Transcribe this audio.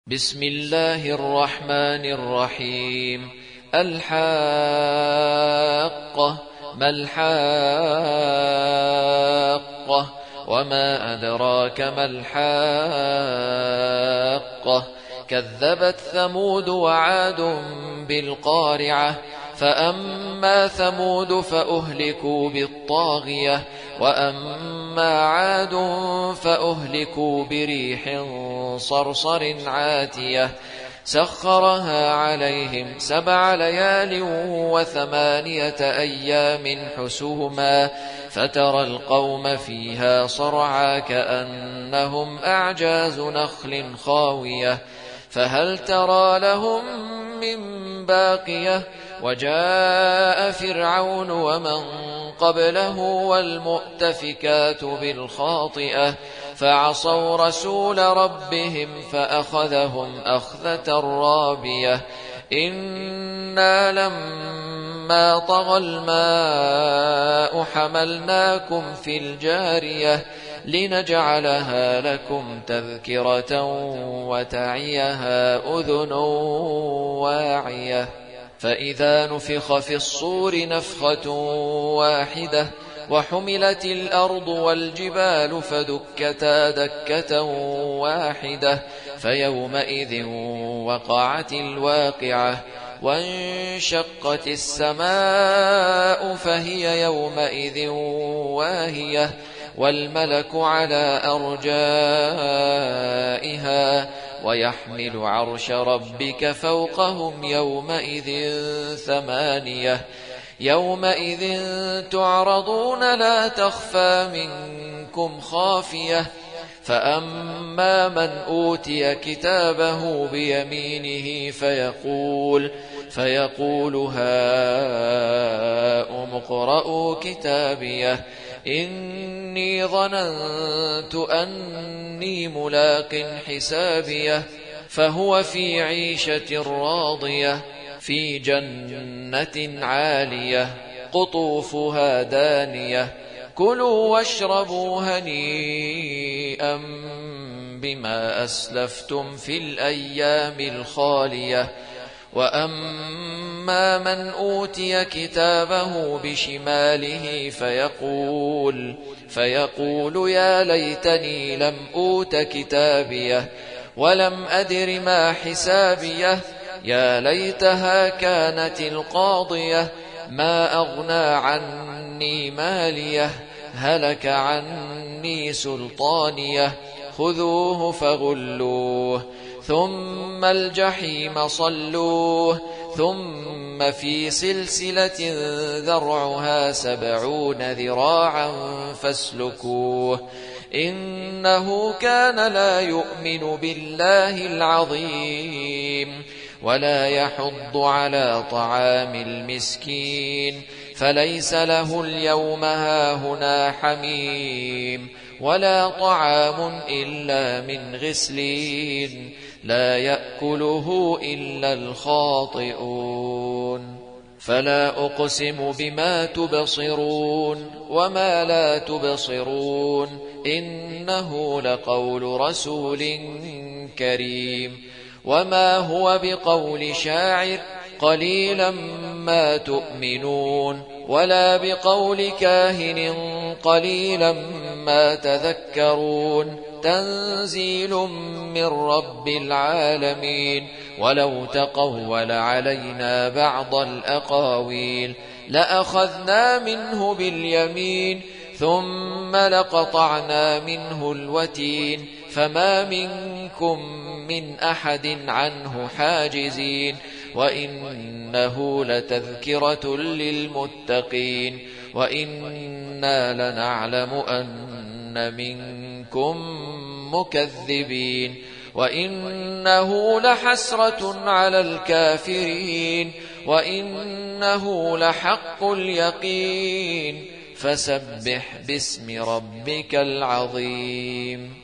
بسم الله الرحمن الرحيم. الحاقة. ما الحاقة؟ وما أدراك ما الحاقة؟ كذبت ثمود وعاد بالقارعة. فأما ثمود فأهلكوا بالطاغية، وأما عاد فأهلكوا بريح صرصر عاتية سخرها عليهم 7 ليال و8 أيام حسوما، فترى القوم فيها صرعى كأنهم أعجاز نخل خاوية، فهل ترى لهم من باقية؟ وجاء فرعون ومن قبله والمؤتفكات بالخاطئة فعصوا رسول ربهم فأخذهم أخذة رابية. إنا لما طغى الماء حملناكم في الجارية لنجعلها لكم تذكرة وتعيها أذن واعية. فإذا نفخ في الصور نفخة واحدة وحملت الأرض والجبال فدكتا دكة واحدة فيومئذ وقعت الواقعة، وانشقت السماء فهي يومئذ واهية، والملك على أرجائها، ويحمل عرش ربك فوقهم يومئذ 8. يومئذ تعرضون لا تخفى منكم خافية. فأما من أوتي كتابه بيمينه فيقول هاؤم اقرءوا كتابيه إني ظننت أني ملاق حسابيه. فهو في عيشة راضية في جنة عالية قطوفها دانية. كلوا واشربوا هنيئا بما أسلفتم في الأيام الخالية. وأما من أوتي كتابه بشماله فيقول يا ليتني لم أوت كتابيه ولم أدر ما حسابيه، يا ليتها كانت القاضية ما أغنى عني ماليه، هلك عني سلطانيه، خذوه فغلوه ثم الجحيم صلوه ثم في سلسلة ذرعها 70 ذراعا فاسلكوه إنه كان لا يؤمن بالله العظيم ولا يحض على طعام المسكين، فليس له اليوم هاهنا حميم ولا طعام إلا من غسلين لا يأكله إلا الخاطئون. فلا أقسم بما تبصرون وما لا تبصرون إنه لقول رسول كريم وما هو بقول شاعر قليلا ما تؤمنون ولا بقول كاهن قليلا ما تذكرون تنزيل من رب العالمين. ولو تقول علينا بعض الأقاويل لأخذنا منه باليمين ثم لقطعنا منه الوتين فما منكم من أحد عنه حاجزين. وإنه لتذكرة للمتقين وإنا لنعلم أن منكم مكذبين وإنه لحسرة على الكافرين وإنه لحق اليقين. فسبح باسم ربك العظيم.